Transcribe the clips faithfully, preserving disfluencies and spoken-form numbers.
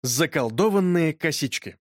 Заколдованные косички.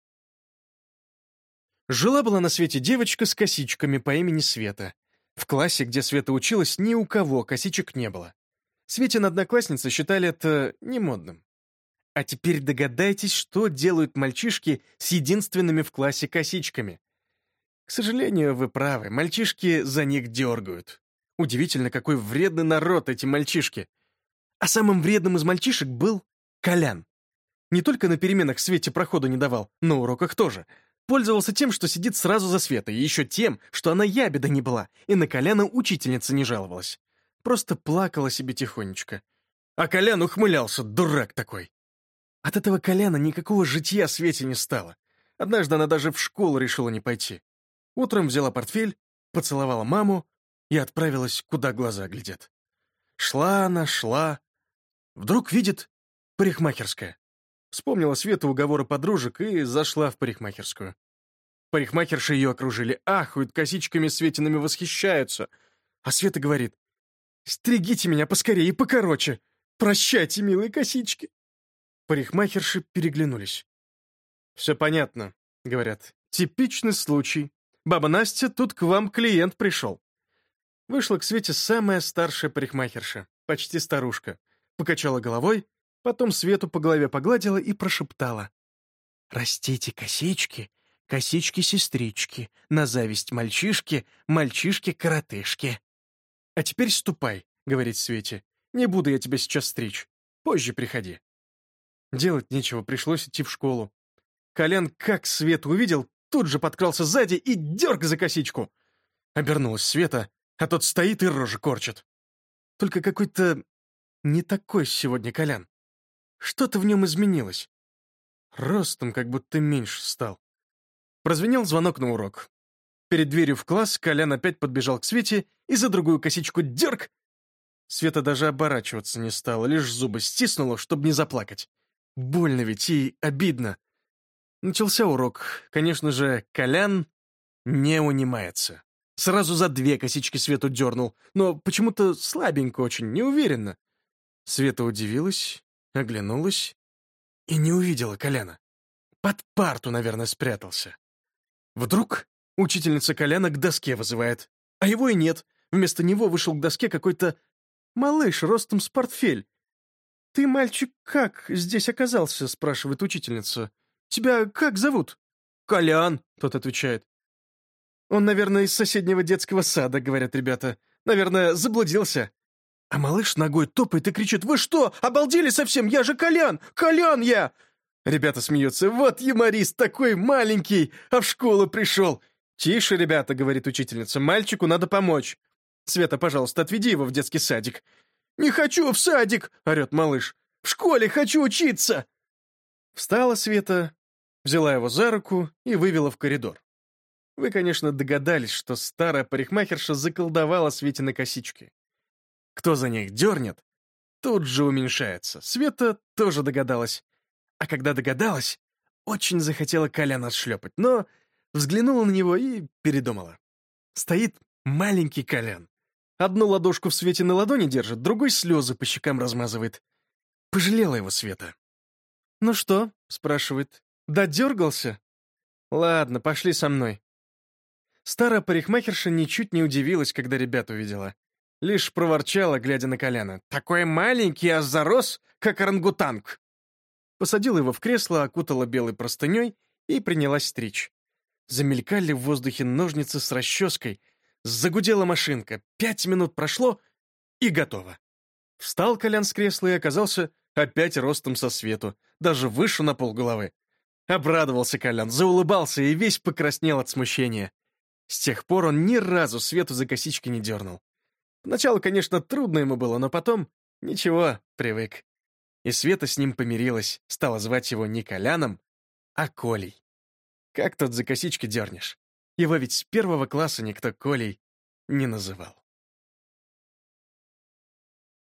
Жила-была на свете девочка с косичками по имени Света. В классе, где Света училась, ни у кого косичек не было. Светины одноклассницы считали это немодным. А теперь догадайтесь, что делают мальчишки с единственными в классе косичками. К сожалению, вы правы, мальчишки за них дергают. Удивительно, какой вредный народ эти мальчишки. А самым вредным из мальчишек был Колян. Не только на переменах Свете проходу не давал, на уроках тоже. Пользовался тем, что сидит сразу за Светой, и еще тем, что она ябеда не была, и на Коляна учительница не жаловалась. Просто плакала себе тихонечко. А Колян ухмылялся, дурак такой. От этого Коляна никакого житья Свете не стало. Однажды она даже в школу решила не пойти. Утром взяла портфель, поцеловала маму и отправилась, куда глаза глядят. Шла она, шла. Вдруг видит парикмахерская. Вспомнила Света уговоры подружек и зашла в парикмахерскую. Парикмахерши ее окружили, ахают, косичками Светиными восхищаются. А Света говорит: «Стригите меня поскорее и покороче. Прощайте, милые косички». Парикмахерши переглянулись. «Все понятно», — говорят. «Типичный случай. Баба Настя, тут к вам клиент пришел». Вышла к Свете самая старшая парикмахерша, почти старушка. Покачала головой, потом Свету по голове погладила и прошептала: «Растите косички, косички-сестрички, на зависть мальчишки, мальчишки-коротышки». «А теперь ступай», — говорит Свете. «Не буду я тебя сейчас стричь. Позже приходи». Делать нечего, пришлось идти в школу. Колян, как Свету увидел, тут же подкрался сзади и дерг за косичку. Обернулась Света, а тот стоит и рожи корчит. Только какой-то не такой сегодня Колян. Что-то в нем изменилось. Ростом как будто меньше стал. Прозвенел звонок на урок. Перед дверью в класс Колян опять подбежал к Свете и за другую косичку дерг. Света даже оборачиваться не стала, лишь зубы стиснула, чтобы не заплакать. Больно ведь и обидно. Начался урок. Конечно же, Колян не унимается. Сразу за две косички Свету дернул, но почему-то слабенько очень, неуверенно. Света удивилась, оглянулась и не увидела Коляна. Под парту, наверное, спрятался. Вдруг учительница Коляна к доске вызывает, а его и нет. Вместо него вышел к доске какой-то малыш ростом с портфель. «Ты, мальчик, как здесь оказался?» — спрашивает учительница. «Тебя как зовут?» «Колян», — тот отвечает. «Он, наверное, из соседнего детского сада», — говорят ребята. «Наверное, заблудился». А малыш ногой топает и кричит: «Вы что, обалдели совсем? Я же Колян! Колян я!» Ребята смеются. «Вот юморист такой маленький, а в школу пришел!» «Тише, ребята», — говорит учительница, — «мальчику надо помочь. Света, пожалуйста, отведи его в детский садик». «Не хочу в садик!» — орет малыш. «В школе хочу учиться!» Встала Света, взяла его за руку и вывела в коридор. Вы, конечно, догадались, что старая парикмахерша заколдовала Светины косички. Кто за них дернет, тут же уменьшается. Света тоже догадалась. А когда догадалась, очень захотела Коляна отшлепать, но взглянула на него и передумала. Стоит маленький Колян. Одну ладошку в Светиной ладони держит, другой слезы по щекам размазывает. Пожалела его Света. «Ну что?» — спрашивает. «Додергался?» «Ладно, пошли со мной». Старая парикмахерша ничуть не удивилась, когда ребят увидела. Лишь проворчала, глядя на Коляна. «Такой маленький, а зарос, как орангутанг!» Посадила его в кресло, окутала белой простыней и принялась стричь. Замелькали в воздухе ножницы с расческой. Загудела машинка. Пять минут прошло, и готово. Встал Колян с кресла и оказался опять ростом со Свету, даже выше на полголовы. Обрадовался Колян, заулыбался и весь покраснел от смущения. С тех пор он ни разу Свету за косички не дернул. Поначалу, конечно, трудно ему было, но потом ничего, привык. И Света с ним помирилась, стала звать его не Коляном, а Колей. Как тут за косички дернешь? Его ведь с первого класса никто Колей не называл.